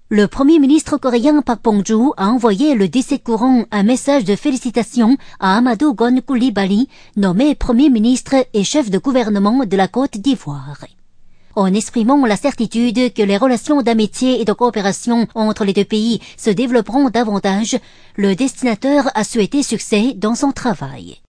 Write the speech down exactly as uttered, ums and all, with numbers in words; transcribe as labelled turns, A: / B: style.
A: Le premier ministre coréen Park Bong-joo a envoyé le dix-sept courant un message de félicitations à Amadou Gon Coulibaly, nommé premier ministre et chef de gouvernement de la Côte d'Ivoire. En exprimant la certitude que les relations d'amitié et de coopération entre les deux pays se développeront davantage, le destinataire a souhaité succès dans son travail.